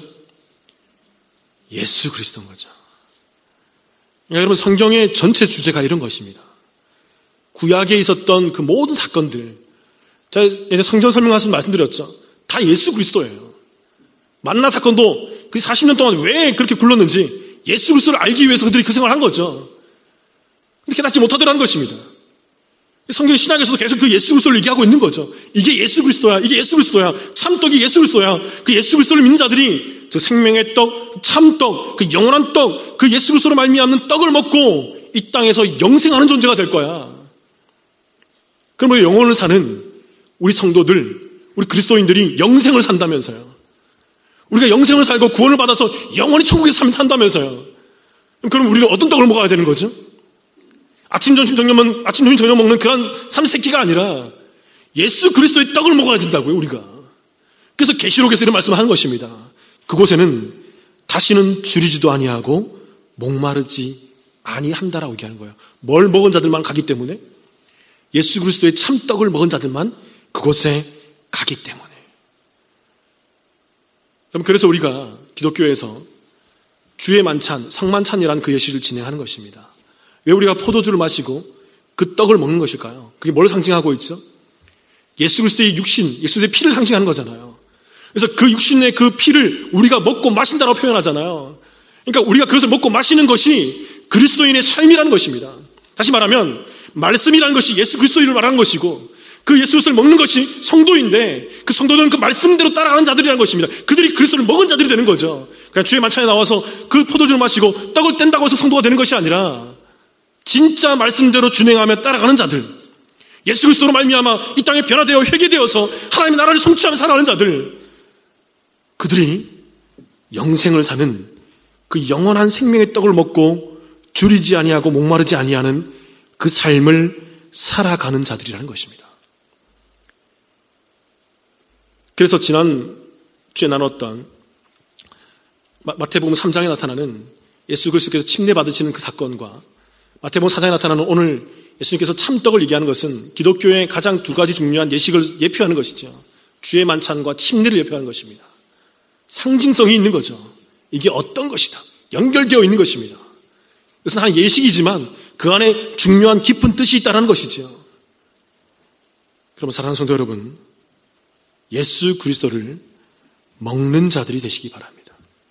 예수 그리스도인 거죠. 여러분, 성경의 전체 주제가 이런 것입니다. 구약에 있었던 그 모든 사건들, 제가 이제 성경 설명하면서 말씀드렸죠. 다 예수 그리스도예요. 만나 사건도 그 사십 년 동안 왜 그렇게 굴렀는지 예수 그리스도를 알기 위해서 그들이 그 생활을 한 거죠. 근데 깨닫지 못하더라는 것입니다. 성경 신약에서도 계속 그 예수 그리스도를 얘기하고 있는 거죠. 이게 예수 그리스도야. 이게 예수 그리스도야. 참떡이 예수 그리스도야. 그 예수 그리스도를 믿는 자들이 저 생명의 떡, 참떡, 그 영원한 떡, 그 예수 그리스도로 말미암는 떡을 먹고 이 땅에서 영생하는 존재가 될 거야. 그러면 영혼을 사는 우리 성도들, 우리 그리스도인들이 영생을 산다면서요. 우리가 영생을 살고 구원을 받아서 영원히 천국에서 산다면서요. 그럼 우리는 어떤 떡을 먹어야 되는 거죠? 아침, 점심, 저녁만, 아침, 점심, 저녁 먹는 그런 삼시세끼가 아니라 예수 그리스도의 떡을 먹어야 된다고요, 우리가. 그래서 계시록에서 이런 말씀을 하는 것입니다. 그곳에는 다시는 줄이지도 아니하고 목마르지 아니한다라고 얘기하는 거예요. 뭘 먹은 자들만 가기 때문에, 예수 그리스도의 참떡을 먹은 자들만 그곳에 가기 때문에. 그래서 우리가 기독교에서 주의 만찬, 성만찬이라는 그 예식을 진행하는 것입니다. 왜 우리가 포도주를 마시고 그 떡을 먹는 것일까요? 그게 뭘 상징하고 있죠? 예수 그리스도의 육신, 예수 그리스도의 피를 상징하는 거잖아요. 그래서 그 육신의 그 피를 우리가 먹고 마신다고 표현하잖아요. 그러니까 우리가 그것을 먹고 마시는 것이 그리스도인의 삶이라는 것입니다. 다시 말하면 말씀이라는 것이 예수 그리스도인을 말하는 것이고, 그 예수 그리스도를 먹는 것이 성도인데, 그 성도들은 그 말씀대로 따라가는 자들이라는 것입니다. 그들이 그리스도를 먹은 자들이 되는 거죠. 그냥 주의 만찬에 나와서 그 포도주를 마시고 떡을 뗀다고 해서 성도가 되는 것이 아니라 진짜 말씀대로 준행하며 따라가는 자들, 예수 그리스도로 말미암아 이 땅에 변화되어 회개되어서 하나님의 나라를 성취하며 살아가는 자들, 그들이 영생을 사는 그 영원한 생명의 떡을 먹고 줄이지 아니하고 목마르지 아니하는 그 삶을 살아가는 자들이라는 것입니다. 그래서 지난 주에 나눴던 마태복음 삼 장에 나타나는 예수 그리스도께서 침례 받으시는 그 사건과 마태복음 사 장에 나타나는 오늘 예수님께서 참떡을 얘기하는 것은 기독교의 가장 두 가지 중요한 예식을 예표하는 것이죠. 주의 만찬과 침례를 예표하는 것입니다. 상징성이 있는 거죠. 이게 어떤 것이다, 연결되어 있는 것입니다. 이것은 한 예식이지만 그 안에 중요한 깊은 뜻이 있다는 것이죠. 그러면 사랑하는 성도 여러분, 예수 그리스도를 먹는 자들이 되시기 바랍니다.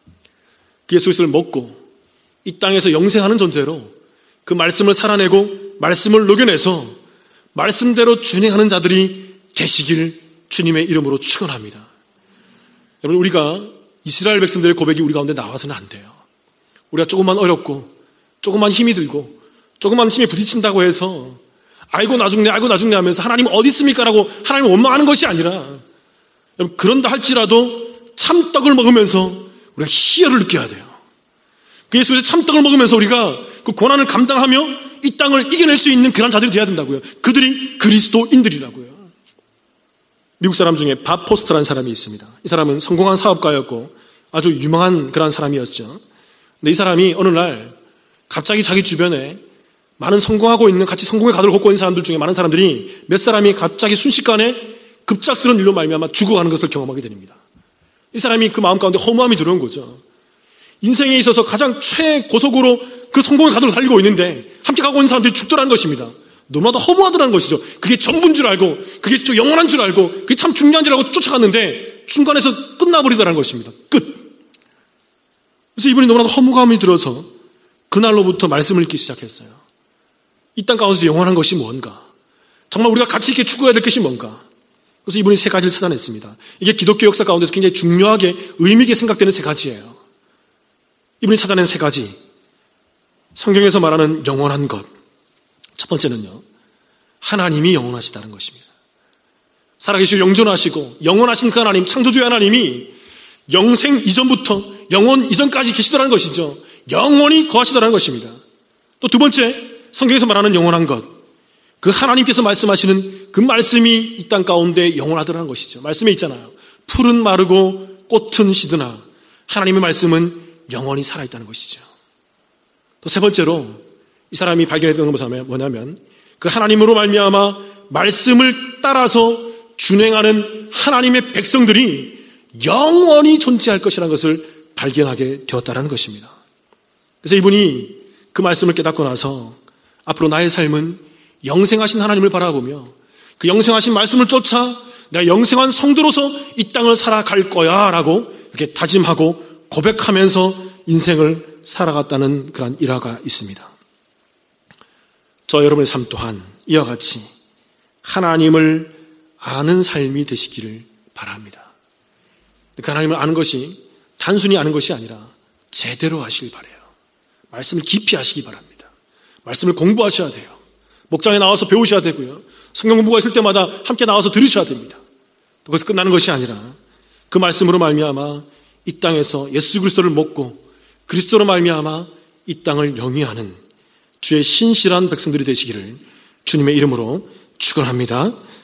그 예수 그리스도를 먹고 이 땅에서 영생하는 존재로 그 말씀을 살아내고 말씀을 녹여내서 말씀대로 준행하는 자들이 되시길 주님의 이름으로 축원합니다. 여러분, 우리가 이스라엘 백성들의 고백이 우리 가운데 나와서는 안 돼요. 우리가 조금만 어렵고 조금만 힘이 들고 조금만 힘에 부딪힌다고 해서 아이고 나 죽네 아이고 나 죽네 하면서 하나님 어디 있습니까? 라고 하나님을 원망하는 것이 아니라, 여러분, 그런다 할지라도 참떡을 먹으면서 우리가 희열을 느껴야 돼요. 그 예수의 참떡을 먹으면서 우리가 그 고난을 감당하며 이 땅을 이겨낼 수 있는 그런 자들이 되어야 된다고요. 그들이 그리스도인들이라고요. 미국 사람 중에 밥 포스터라는 사람이 있습니다. 이 사람은 성공한 사업가였고 아주 유명한 그런 사람이었죠. 근데 이 사람이 어느 날 갑자기 자기 주변에 많은 성공하고 있는, 같이 성공의 가도를 걷고 있는 사람들 중에 많은 사람들이 몇 사람이 갑자기 순식간에 급작스러운 일로 말미암아 죽어가는 것을 경험하게 됩니다. 이 사람이 그 마음 가운데 허무함이 들어온 거죠. 인생에 있어서 가장 최고속으로 그 성공의 가도를 달리고 있는데 함께 가고 있는 사람들이 죽더라는 것입니다. 너무나도 허무하더라는 것이죠. 그게 전부인 줄 알고, 그게 영원한 줄 알고, 그게 참 중요한 줄 알고 쫓아갔는데 중간에서 끝나버리더라는 것입니다. 끝. 그래서 이분이 너무나도 허무감이 들어서 그날로부터 말씀을 읽기 시작했어요. 이 땅 가운데서 영원한 것이 뭔가, 정말 우리가 가치 있게 추구해야 될 것이 뭔가. 그래서 이분이 세 가지를 찾아냈습니다. 이게 기독교 역사 가운데서 굉장히 중요하게 의미 있게 생각되는 세 가지예요. 이분이 찾아낸 세 가지, 성경에서 말하는 영원한 것. 첫 번째는요, 하나님이 영원하시다는 것입니다. 살아계시고 영존하시고 영원하신 그 하나님, 창조주의 하나님이 영생 이전부터 영원 이전까지 계시더라는 것이죠. 영원히 거하시더라는 것입니다. 또 두 번째, 성경에서 말하는 영원한 것, 그 하나님께서 말씀하시는 그 말씀이 이 땅 가운데 영원하더라는 것이죠. 말씀에 있잖아요. 풀은 마르고 꽃은 시드나 하나님의 말씀은 영원히 살아있다는 것이죠. 또 세 번째로 이 사람이 발견했던 것은 뭐냐면, 그 하나님으로 말미암아 말씀을 따라서 준행하는 하나님의 백성들이 영원히 존재할 것이라는 것을 발견하게 되었다는 것입니다. 그래서 이분이 그 말씀을 깨닫고 나서 앞으로 나의 삶은 영생하신 하나님을 바라보며 그 영생하신 말씀을 쫓아 내가 영생한 성도로서 이 땅을 살아갈 거야 라고 이렇게 다짐하고 고백하면서 인생을 살아갔다는 그런 일화가 있습니다. 저 여러분의 삶 또한 이와 같이 하나님을 아는 삶이 되시기를 바랍니다. 그 하나님을 아는 것이 단순히 아는 것이 아니라 제대로 하시길 바라요. 말씀을 깊이 하시기 바랍니다. 말씀을 공부하셔야 돼요. 목장에 나와서 배우셔야 되고요. 성경 공부가 있을 때마다 함께 나와서 들으셔야 됩니다. 또 거기서 끝나는 것이 아니라 그 말씀으로 말미암아 이 땅에서 예수 그리스도를 먹고 그리스도로 말미암아 이 땅을 영위하는 주의 신실한 백성들이 되시기를 주님의 이름으로 축원합니다.